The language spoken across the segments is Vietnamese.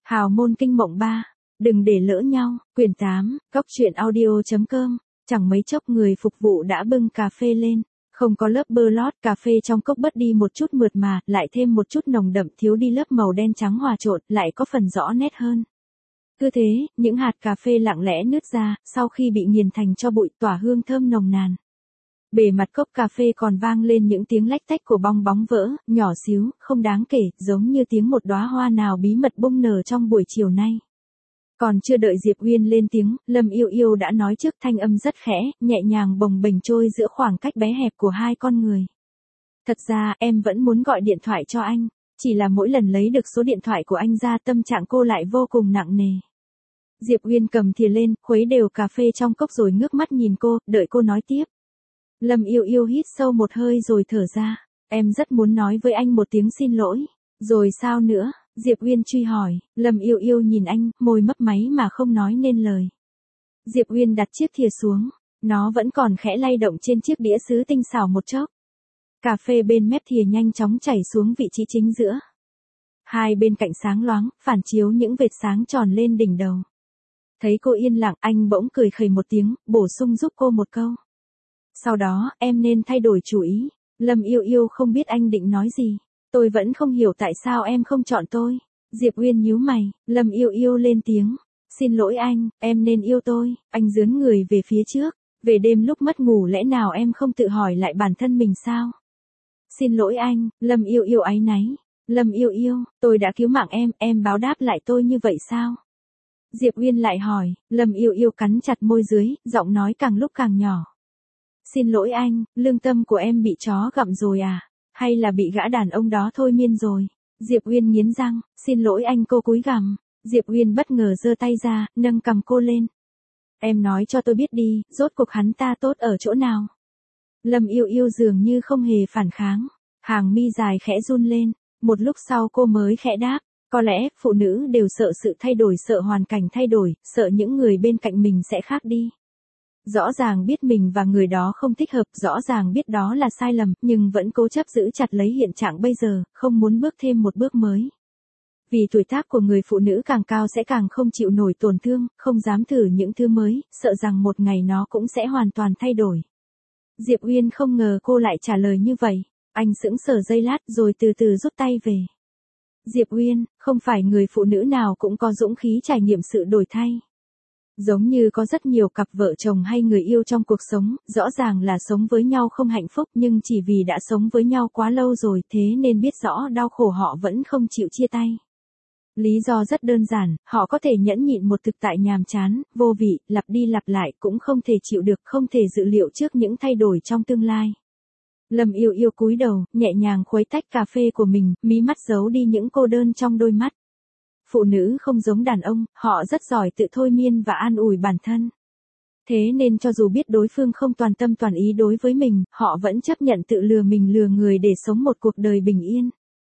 Hào môn kinh mộng 3. Đừng để lỡ nhau. Quyển 8. Cóc truyện audio.com. Chẳng mấy chốc người phục vụ đã bưng cà phê lên. Không có lớp bơ lót, cà phê trong cốc bớt đi một chút mượt mà, lại thêm một chút nồng đậm, thiếu đi lớp màu đen trắng hòa trộn, lại có phần rõ nét hơn. Cứ thế, những hạt cà phê lặng lẽ nứt ra, sau khi bị nghiền thành tro bụi, tỏa hương thơm nồng nàn. Bề mặt cốc cà phê còn vang lên những tiếng lách tách của bong bóng vỡ, nhỏ xíu, không đáng kể, giống như tiếng một đóa hoa nào bí mật bung nở trong buổi chiều nay. Còn chưa đợi Diệp Uyên lên tiếng, Lâm Yêu Yêu đã nói trước, thanh âm rất khẽ, nhẹ nhàng bồng bềnh trôi giữa khoảng cách bé hẹp của hai con người. Thật ra, em vẫn muốn gọi điện thoại cho anh, chỉ là mỗi lần lấy được số điện thoại của anh ra tâm trạng cô lại vô cùng nặng nề. Diệp Uyên cầm thìa lên, khuấy đều cà phê trong cốc rồi ngước mắt nhìn cô, đợi cô nói tiếp. Lâm Yêu Yêu hít sâu một hơi rồi thở ra. Em rất muốn nói với anh một tiếng xin lỗi. Rồi sao nữa? Diệp Uyên truy hỏi. Lâm Yêu Yêu nhìn anh, môi mấp máy mà không nói nên lời. Diệp Uyên đặt chiếc thìa xuống. Nó vẫn còn khẽ lay động trên chiếc đĩa sứ tinh xảo một chốc. Cà phê bên mép thìa nhanh chóng chảy xuống vị trí chính giữa. Hai bên cạnh sáng loáng, phản chiếu những vệt sáng tròn lên đỉnh đầu. Thấy cô yên lặng, anh bỗng cười khẩy một tiếng, bổ sung giúp cô một câu. Sau đó, em nên thay đổi chủ ý. Lâm Yêu Yêu không biết anh định nói gì. Tôi vẫn không hiểu tại sao em không chọn tôi. Diệp Uyên nhíu mày, Lâm Yêu Yêu lên tiếng. Xin lỗi anh, em nên yêu tôi. Anh dướn người về phía trước. Về đêm lúc mất ngủ lẽ nào em không tự hỏi lại bản thân mình sao? Xin lỗi anh, Lâm Yêu Yêu áy náy. Lâm Yêu Yêu, tôi đã cứu mạng em báo đáp lại tôi như vậy sao? Diệp Uyên lại hỏi, Lâm Yêu Yêu cắn chặt môi dưới, giọng nói càng lúc càng nhỏ. Xin lỗi anh, lương tâm của em bị chó gặm rồi à? Hay là bị gã đàn ông đó thôi miên rồi? Diệp Uyên nghiến răng, xin lỗi anh, cô cúi gằm. Diệp Uyên bất ngờ giơ tay ra, nâng cằm cô lên. Em nói cho tôi biết đi, rốt cuộc hắn ta tốt ở chỗ nào? Lâm Yêu Yêu dường như không hề phản kháng. Hàng mi dài khẽ run lên. Một lúc sau cô mới khẽ đáp. Có lẽ, phụ nữ đều sợ sự thay đổi, sợ hoàn cảnh thay đổi, sợ những người bên cạnh mình sẽ khác đi. Rõ ràng biết mình và người đó không thích hợp, rõ ràng biết đó là sai lầm, nhưng vẫn cố chấp giữ chặt lấy hiện trạng bây giờ, không muốn bước thêm một bước mới. Vì tuổi tác của người phụ nữ càng cao sẽ càng không chịu nổi tổn thương, không dám thử những thứ mới, sợ rằng một ngày nó cũng sẽ hoàn toàn thay đổi. Diệp Uyên không ngờ cô lại trả lời như vậy. Anh sững sờ giây lát rồi từ từ rút tay về. Diệp Uyên, không phải người phụ nữ nào cũng có dũng khí trải nghiệm sự đổi thay. Giống như có rất nhiều cặp vợ chồng hay người yêu trong cuộc sống, rõ ràng là sống với nhau không hạnh phúc nhưng chỉ vì đã sống với nhau quá lâu rồi thế nên biết rõ đau khổ họ vẫn không chịu chia tay. Lý do rất đơn giản, họ có thể nhẫn nhịn một thực tại nhàm chán, vô vị, lặp đi lặp lại cũng không thể chịu được, không thể dự liệu trước những thay đổi trong tương lai. Lâm Yêu Yêu cúi đầu, nhẹ nhàng khuấy tách cà phê của mình, mí mắt giấu đi những cô đơn trong đôi mắt. Phụ nữ không giống đàn ông, họ rất giỏi tự thôi miên và an ủi bản thân. Thế nên cho dù biết đối phương không toàn tâm toàn ý đối với mình, họ vẫn chấp nhận tự lừa mình lừa người để sống một cuộc đời bình yên.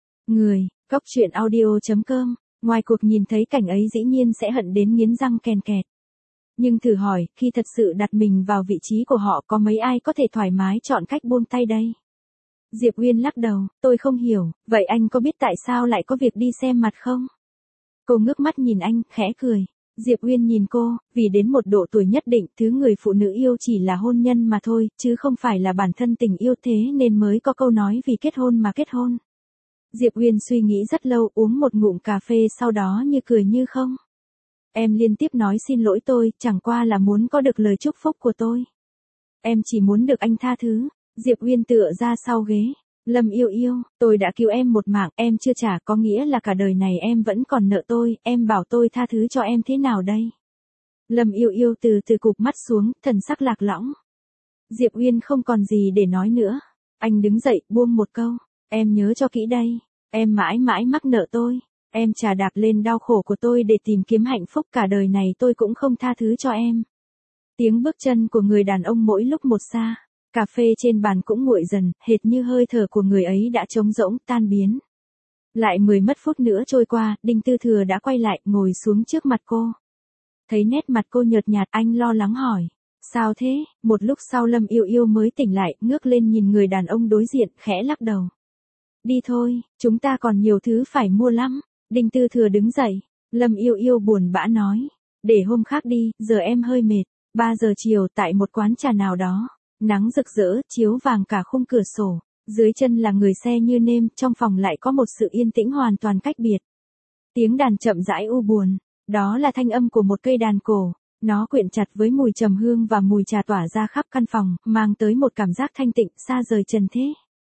Cóc truyện audio.com, ngoài cuộc nhìn thấy cảnh ấy dĩ nhiên sẽ hận đến nghiến răng ken kẹt. Nhưng thử hỏi, khi thật sự đặt mình vào vị trí của họ có mấy ai có thể thoải mái chọn cách buông tay đây? Diệp Uyên lắc đầu, tôi không hiểu, vậy anh có biết tại sao lại có việc đi xem mặt không? Cô ngước mắt nhìn anh, khẽ cười. Diệp Uyên nhìn cô, vì đến một độ tuổi nhất định, thứ người phụ nữ yêu chỉ là hôn nhân mà thôi, chứ không phải là bản thân tình yêu, thế nên mới có câu nói vì kết hôn mà kết hôn. Diệp Uyên suy nghĩ rất lâu, uống một ngụm cà phê sau đó như cười như không. Em liên tiếp nói xin lỗi tôi, chẳng qua là muốn có được lời chúc phúc của tôi. Em chỉ muốn được anh tha thứ. Diệp Uyên tựa ra sau ghế. Lâm Yêu Yêu, tôi đã cứu em một mạng, em chưa trả có nghĩa là cả đời này em vẫn còn nợ tôi, em bảo tôi tha thứ cho em thế nào đây? Lâm Yêu Yêu từ từ cụp mắt xuống, thần sắc lạc lõng. Diệp Uyên không còn gì để nói nữa. Anh đứng dậy, buông một câu. Em nhớ cho kỹ đây, em mãi mãi mắc nợ tôi. Em chà đạp lên đau khổ của tôi để tìm kiếm hạnh phúc, cả đời này tôi cũng không tha thứ cho em. Tiếng bước chân của người đàn ông mỗi lúc một xa. Cà phê trên bàn cũng nguội dần, hệt như hơi thở của người ấy đã trống rỗng, tan biến. Lại 10 mất phút nữa trôi qua, Đinh Tư Thừa đã quay lại, ngồi xuống trước mặt cô. Thấy nét mặt cô nhợt nhạt, anh lo lắng hỏi. Sao thế? Một lúc sau Lâm Yêu Yêu mới tỉnh lại, ngước lên nhìn người đàn ông đối diện, khẽ lắc đầu. Đi thôi, chúng ta còn nhiều thứ phải mua lắm. Đinh Tư Thừa đứng dậy. Lâm Yêu Yêu buồn bã nói. Để hôm khác đi, giờ em hơi mệt. 3 giờ chiều tại một quán trà nào đó. Nắng rực rỡ, chiếu vàng cả khung cửa sổ. Dưới chân là người xe như nêm, trong phòng lại có một sự yên tĩnh hoàn toàn cách biệt. Tiếng đàn chậm rãi u buồn. Đó là thanh âm của một cây đàn cổ. Nó quyện chặt với mùi trầm hương và mùi trà tỏa ra khắp căn phòng, mang tới một cảm giác thanh tịnh, xa rời trần thế.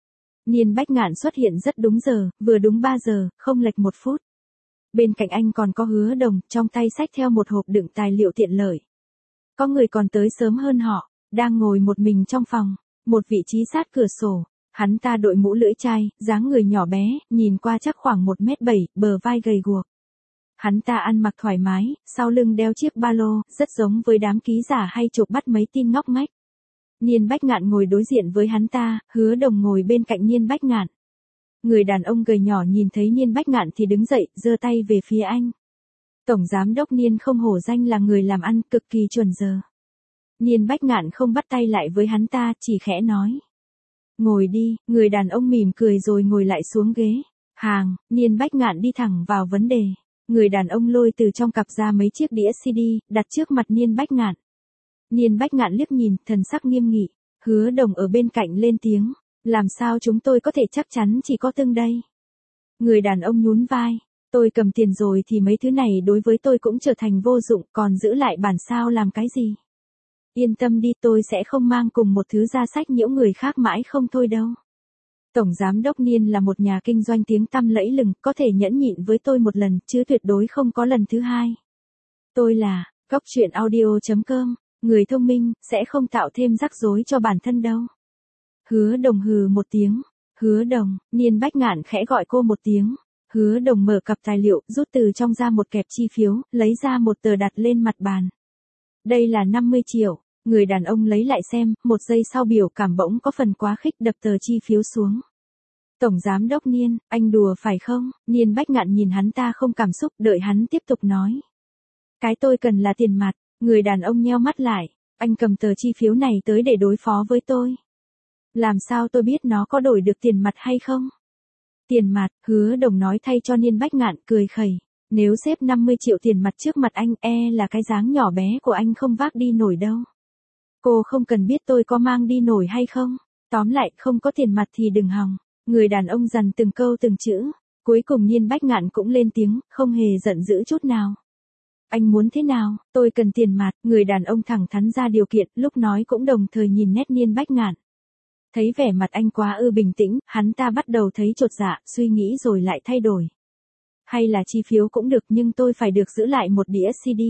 Niên Bách Ngạn xuất hiện rất đúng giờ, vừa đúng 3 giờ, không lệch 1 phút. Bên cạnh anh còn có Hứa Đồng, trong tay xách theo một hộp đựng tài liệu tiện lợi. Có người còn tới sớm hơn họ, đang ngồi một mình trong phòng, một vị trí sát cửa sổ. Hắn ta đội mũ lưỡi chai, dáng người nhỏ bé, nhìn qua chắc khoảng 1m7, bờ vai gầy guộc. Hắn ta ăn mặc thoải mái, sau lưng đeo chiếc ba lô, rất giống với đám ký giả hay chụp bắt mấy tin ngóc ngách. Niên Bách Ngạn ngồi đối diện với hắn ta, Hứa Đồng ngồi bên cạnh Niên Bách Ngạn. Người đàn ông gầy nhỏ nhìn thấy Niên Bách Ngạn thì đứng dậy, giơ tay về phía anh. Tổng giám đốc Niên không hổ danh là người làm ăn cực kỳ chuẩn giờ. Niên Bách Ngạn không bắt tay lại với hắn ta, chỉ khẽ nói. Ngồi đi, người đàn ông mỉm cười rồi ngồi lại xuống ghế. Niên Bách Ngạn đi thẳng vào vấn đề. Người đàn ông lôi từ trong cặp ra mấy chiếc đĩa CD, đặt trước mặt Niên Bách Ngạn. Niên Bách Ngạn liếc nhìn, thần sắc nghiêm nghị. Hứa Đồng ở bên cạnh lên tiếng. Làm sao chúng tôi có thể chắc chắn chỉ có từng đây? Người đàn ông nhún vai. Tôi cầm tiền rồi thì mấy thứ này đối với tôi cũng trở thành vô dụng, còn giữ lại bản sao làm cái gì? Yên tâm đi, tôi sẽ không mang cùng một thứ ra sách nhiễu người khác mãi không thôi đâu. Tổng giám đốc Niên là một nhà kinh doanh tiếng tăm lẫy lừng, có thể nhẫn nhịn với tôi một lần, chứ tuyệt đối không có lần thứ hai. Tôi là Coctruyện.audio.com, người thông minh, sẽ không tạo thêm rắc rối cho bản thân đâu. Hứa Đồng hừ một tiếng. Hứa Đồng, Niên Bách Ngạn khẽ gọi cô một tiếng. Hứa Đồng mở cặp tài liệu, rút từ trong ra một kẹp chi phiếu, lấy ra một tờ đặt lên mặt bàn. Đây là 50 triệu. Người đàn ông lấy lại xem, một giây sau biểu cảm bỗng có phần quá khích, đập tờ chi phiếu xuống. Tổng giám đốc Niên, anh đùa phải không? Niên Bách Ngạn nhìn hắn ta không cảm xúc, đợi hắn tiếp tục nói. Cái tôi cần là tiền mặt. Người đàn ông nheo mắt lại. Anh cầm tờ chi phiếu này tới để đối phó với tôi. Làm sao tôi biết nó có đổi được tiền mặt hay không? Tiền mặt, Hứa Đồng nói thay cho Niên Bách Ngạn, cười khẩy. Nếu xếp 50 triệu tiền mặt trước mặt anh, là cái dáng nhỏ bé của anh không vác đi nổi đâu. Cô không cần biết tôi có mang đi nổi hay không. Tóm lại, không có tiền mặt thì đừng hòng. Người đàn ông dằn từng câu từng chữ. Cuối cùng Niên Bách Ngạn cũng lên tiếng, không hề giận dữ chút nào. Anh muốn thế nào? Tôi cần tiền mặt. Người đàn ông thẳng thắn ra điều kiện, lúc nói cũng đồng thời nhìn nét Niên Bách Ngạn. Thấy vẻ mặt anh quá bình tĩnh, hắn ta bắt đầu thấy chột dạ, suy nghĩ rồi lại thay đổi. Hay là chi phiếu cũng được, nhưng tôi phải được giữ lại một đĩa CD.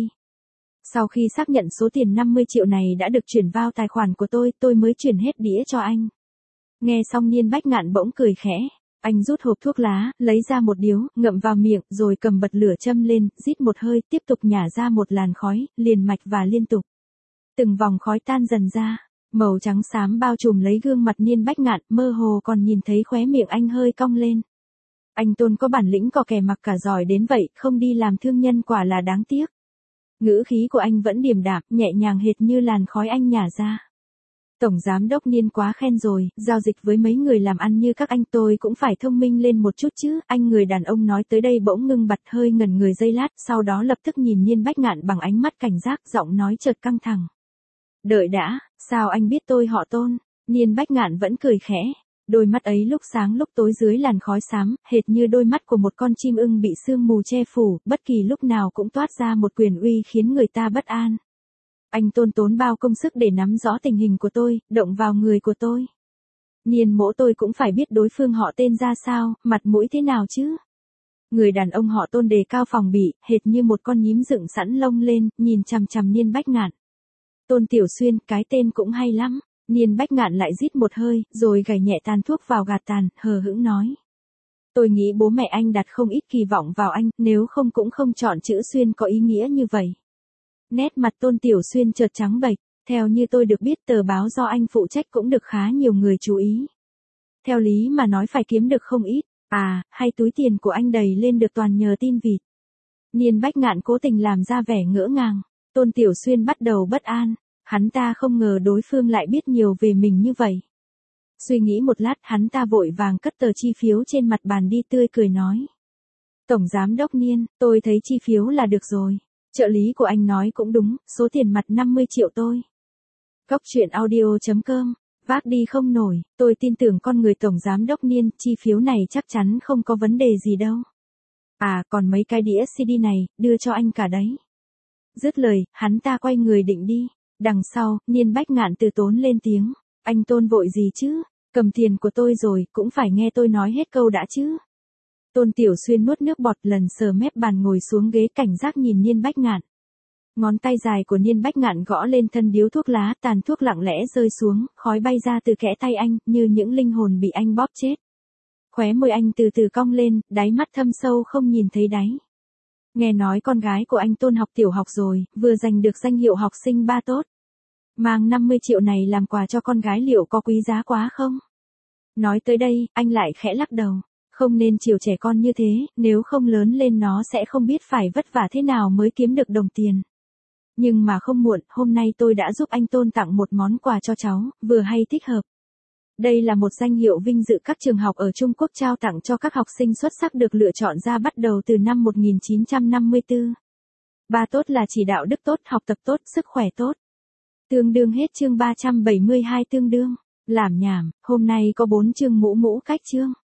Sau khi xác nhận số tiền 50 triệu này đã được chuyển vào tài khoản của tôi mới chuyển hết đĩa cho anh. Nghe xong Niên Bách Ngạn bỗng cười khẽ. Anh rút hộp thuốc lá, lấy ra một điếu, ngậm vào miệng, rồi cầm bật lửa châm lên, rít một hơi, tiếp tục nhả ra một làn khói, liền mạch và liên tục. Từng vòng khói tan dần ra. Màu trắng xám bao trùm lấy gương mặt Niên Bách Ngạn, mơ hồ còn nhìn thấy khóe miệng anh hơi cong lên. Anh Tôn có bản lĩnh cò kè mặc cả giỏi đến vậy, không đi làm thương nhân quả là đáng tiếc. Ngữ khí của anh vẫn điềm đạm, nhẹ nhàng hệt như làn khói anh nhả ra. Tổng giám đốc Niên quá khen rồi, giao dịch với mấy người làm ăn như các anh tôi cũng phải thông minh lên một chút chứ. Anh người đàn ông nói tới đây bỗng ngưng bặt, hơi ngẩn người giây lát, sau đó lập tức nhìn Niên Bách Ngạn bằng ánh mắt cảnh giác, giọng nói chợt căng thẳng. Đợi đã, sao anh biết tôi họ Tôn? Niên Bách Ngạn vẫn cười khẽ. Đôi mắt ấy lúc sáng lúc tối dưới làn khói xám, hệt như đôi mắt của một con chim ưng bị sương mù che phủ, bất kỳ lúc nào cũng toát ra một quyền uy khiến người ta bất an. Anh Tôn tốn bao công sức để nắm rõ tình hình của tôi, động vào người của tôi. Niên mỗ tôi cũng phải biết đối phương họ tên ra sao, mặt mũi thế nào chứ. Người đàn ông họ Tôn đề cao phòng bị, hệt như một con nhím dựng sẵn lông lên, nhìn chằm chằm Niên Bách Ngạn. Tôn Tiểu Xuyên, cái tên cũng hay lắm. Niên Bách Ngạn lại rít một hơi, rồi gảy nhẹ tàn thuốc vào gạt tàn, hờ hững nói. Tôi nghĩ bố mẹ anh đặt không ít kỳ vọng vào anh, nếu không cũng không chọn chữ Xuyên có ý nghĩa như vậy. Nét mặt Tôn Tiểu Xuyên chợt trắng bệch, theo như tôi được biết tờ báo do anh phụ trách cũng được khá nhiều người chú ý. Theo lý mà nói phải kiếm được không ít, hay túi tiền của anh đầy lên được toàn nhờ tin vịt. Niên Bách Ngạn cố tình làm ra vẻ ngỡ ngàng, Tôn Tiểu Xuyên bắt đầu bất an, hắn ta không ngờ đối phương lại biết nhiều về mình như vậy. Suy nghĩ một lát hắn ta vội vàng cất tờ chi phiếu trên mặt bàn đi, tươi cười nói. Tổng giám đốc Niên, tôi thấy chi phiếu là được rồi. Trợ lý của anh nói cũng đúng, số tiền mặt 50 triệu tôi. Cóc truyện audio.com, vác đi không nổi, tôi tin tưởng con người tổng giám đốc Niên, chi phiếu này chắc chắn không có vấn đề gì đâu. À, còn mấy cái đĩa CD này, đưa cho anh cả đấy. Dứt lời, hắn ta quay người định đi. Đằng sau, Niên Bách Ngạn từ tốn lên tiếng. Anh Tôn vội gì chứ? Cầm tiền của tôi rồi, cũng phải nghe tôi nói hết câu đã chứ. Tôn Tiểu Xuyên nuốt nước bọt lần sờ mép bàn ngồi xuống ghế cảnh giác nhìn Niên Bách Ngạn. Ngón tay dài của Niên Bách Ngạn gõ lên thân điếu thuốc lá, tàn thuốc lặng lẽ rơi xuống, khói bay ra từ kẽ tay anh, như những linh hồn bị anh bóp chết. Khóe môi anh từ từ cong lên, đáy mắt thâm sâu không nhìn thấy đáy. Nghe nói con gái của anh Tôn học tiểu học rồi, vừa giành được danh hiệu học sinh ba tốt. Mang 50 triệu này làm quà cho con gái liệu có quý giá quá không? Nói tới đây, anh lại khẽ lắc đầu. Không nên chiều trẻ con như thế, nếu không lớn lên nó sẽ không biết phải vất vả thế nào mới kiếm được đồng tiền. Nhưng mà không muộn, hôm nay tôi đã giúp anh Tôn tặng một món quà cho cháu, vừa hay thích hợp. Đây là một danh hiệu vinh dự các trường học ở Trung Quốc trao tặng cho các học sinh xuất sắc được lựa chọn ra bắt đầu từ năm 1954. Ba tốt là chỉ đạo đức tốt, học tập tốt, sức khỏe tốt. Tương đương hết chương 372 tương đương. Làm nhảm, hôm nay có 4 chương mũ cách chương.